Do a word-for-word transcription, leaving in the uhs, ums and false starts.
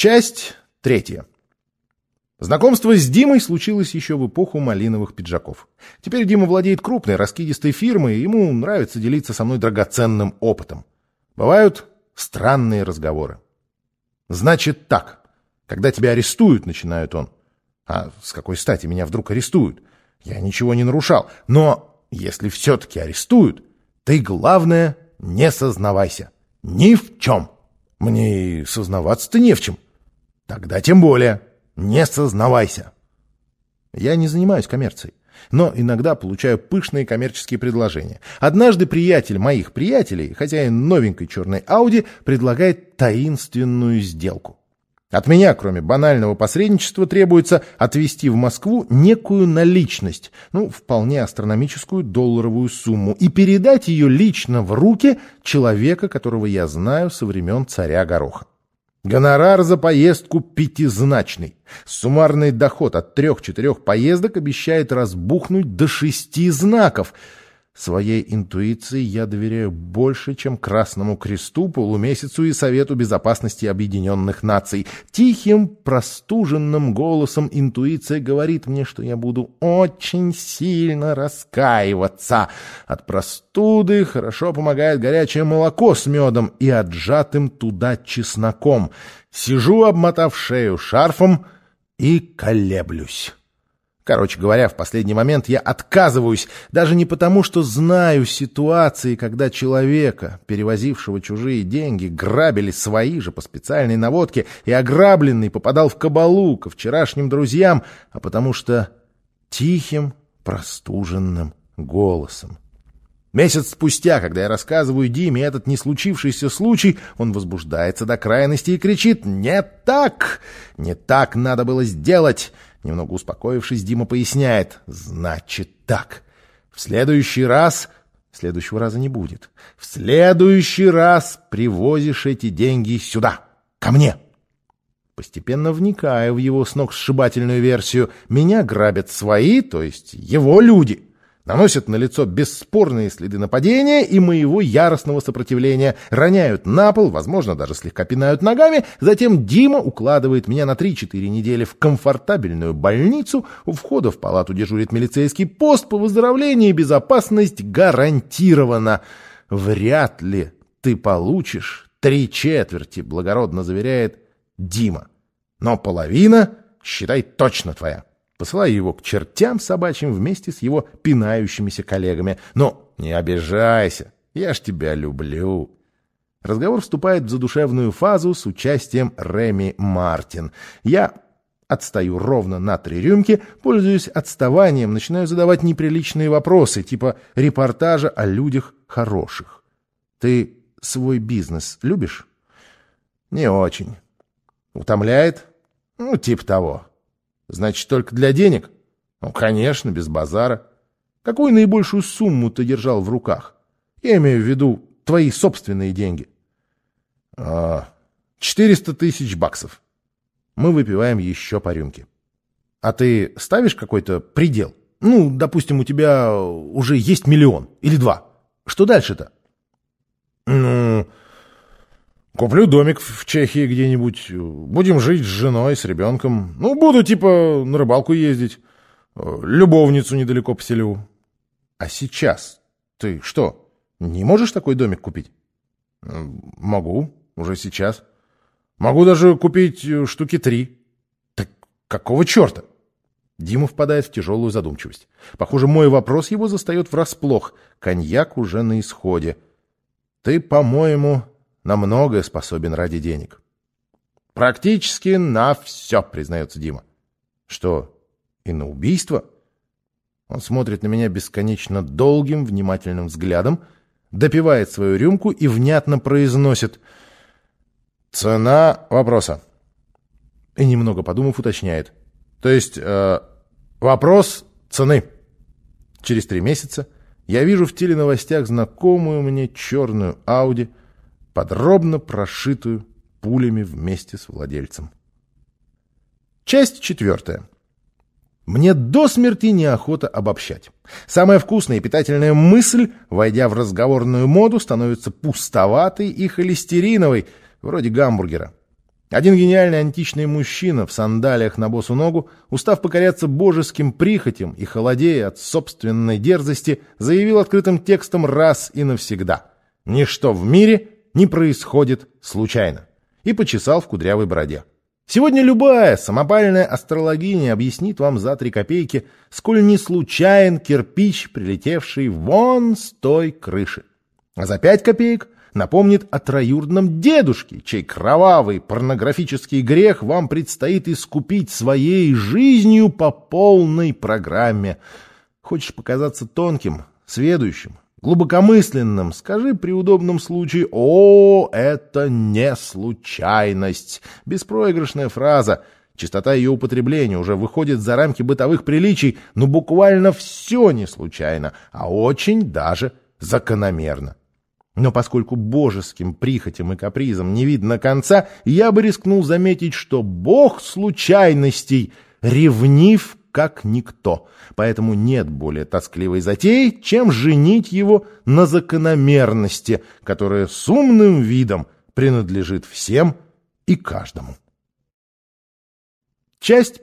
Часть третья. Знакомство с Димой случилось еще в эпоху малиновых пиджаков. Теперь Дима владеет крупной, раскидистой фирмой, и ему нравится делиться со мной драгоценным опытом. Бывают странные разговоры. «Значит так, когда тебя арестуют, — начинает он, — а с какой стати меня вдруг арестуют? Я ничего не нарушал. Но если все-таки арестуют, ты, главное, не сознавайся. Ни в чем. Мне и сознаваться-то не в чем. Тогда тем более не сознавайся». Я не занимаюсь коммерцией, но иногда получаю пышные коммерческие предложения. Однажды приятель моих приятелей, хозяин новенькой черной Ауди, предлагает таинственную сделку. От меня, кроме банального посредничества, требуется отвезти в Москву некую наличность, ну, вполне астрономическую долларовую сумму, и передать ее лично в руки человека, которого я знаю со времен царя Гороха. Гонорар за поездку пятизначный. Суммарный доход от трех-четырех поездок обещает разбухнуть до шести знаков. Своей интуиции я доверяю больше, чем Красному Кресту, Полумесяцу и Совету Безопасности Объединенных Наций. Тихим, простуженным голосом интуиция говорит мне, что я буду очень сильно раскаиваться. От простуды хорошо помогает горячее молоко с медом и отжатым туда чесноком. Сижу, обмотав шею шарфом, и колеблюсь. Короче говоря, в последний момент я отказываюсь, даже не потому, что знаю ситуации, когда человека, перевозившего чужие деньги, грабили свои же по специальной наводке, и ограбленный попадал в кабалу ко вчерашним друзьям, а потому что тихим, простуженным голосом. Месяц спустя, когда я рассказываю Диме этот не случившийся случай, он возбуждается до крайности и кричит: «Не так! Не так надо было сделать!» Немного успокоившись, Дима поясняет: «Значит так. В следующий раз...» Следующего раза не будет. «В следующий раз привозишь эти деньги сюда, ко мне». Постепенно вникая в его сногсшибательную версию, меня грабят свои, то есть его люди. Наносят на лицо бесспорные следы нападения и моего яростного сопротивления, роняют на пол, возможно, даже слегка пинают ногами, затем Дима укладывает меня на три-четыре недели в комфортабельную больницу, у входа в палату дежурит милицейский пост, по выздоровлении безопасность гарантирована. «Вряд ли ты получишь три четверти», — благородно заверяет Дима, «но половина, считай, точно твоя». Посылаю его к чертям собачьим вместе с его пинающимися коллегами. Но не обижайся, я ж тебя люблю. Разговор вступает в задушевную фазу с участием Реми Мартин. Я отстаю ровно на три рюмки, пользуясь отставанием, начинаю задавать неприличные вопросы, типа репортажа о людях хороших. «Ты свой бизнес любишь?» «Не очень». «Утомляет?» «Ну, типа того». «Значит, только для денег?» «Ну, конечно, без базара». «Какую наибольшую сумму ты держал в руках? Я имею в виду твои собственные деньги». А, «Четыреста тысяч баксов». Мы выпиваем еще по рюмке. «А ты ставишь какой-то предел? Ну, допустим, у тебя уже есть миллион или два. Что дальше-то?» «Ну, куплю домик в Чехии где-нибудь. Будем жить с женой, с ребенком. Ну, буду типа на рыбалку ездить. Любовницу недалеко поселю». «А сейчас ты что, не можешь такой домик купить?» «Могу, уже сейчас. Могу даже купить штуки три». «Так какого черта?» Дима впадает в тяжелую задумчивость. Похоже, мой вопрос его застает врасплох. Коньяк уже на исходе. «Ты, по-моему, на многое способен ради денег». «Практически на все», признается Дима. «Что, и на убийство?» Он смотрит на меня бесконечно долгим, внимательным взглядом, допивает свою рюмку и внятно произносит: «Цена вопроса». И, немного подумав, уточняет: «То есть э, вопрос цены». Через три месяца я вижу в теленовостях знакомую мне черную Ауди, подробно прошитую пулями вместе с владельцем. Часть четвертая. Мне до смерти неохота обобщать. Самая вкусная и питательная мысль, войдя в разговорную моду, становится пустоватой и холестериновой, вроде гамбургера. Один гениальный античный мужчина в сандалиях на босу ногу, устав покоряться божеским прихотям и холодея от собственной дерзости, заявил открытым текстом раз и навсегда: «Ничто в мире не происходит случайно», и почесал в кудрявой бороде. Сегодня любая самопальная астрологиня объяснит вам за три копейки, сколь не случайен кирпич, прилетевший вон с той крыши. А за пять копеек напомнит о троюродном дедушке, чей кровавый порнографический грех вам предстоит искупить своей жизнью по полной программе. Хочешь показаться тонким, сведущим, глубокомысленным, скажи при удобном случае: «О, это не случайность». Беспроигрышная фраза. Частота ее употребления уже выходит за рамки бытовых приличий, но буквально все не случайно, а очень даже закономерно. Но поскольку божеским прихотям и капризам не видно конца, я бы рискнул заметить, что бог случайностей ревнив как никто, поэтому нет более тоскливой затеи, чем женить его на закономерности, которая с умным видом принадлежит всем и каждому. Часть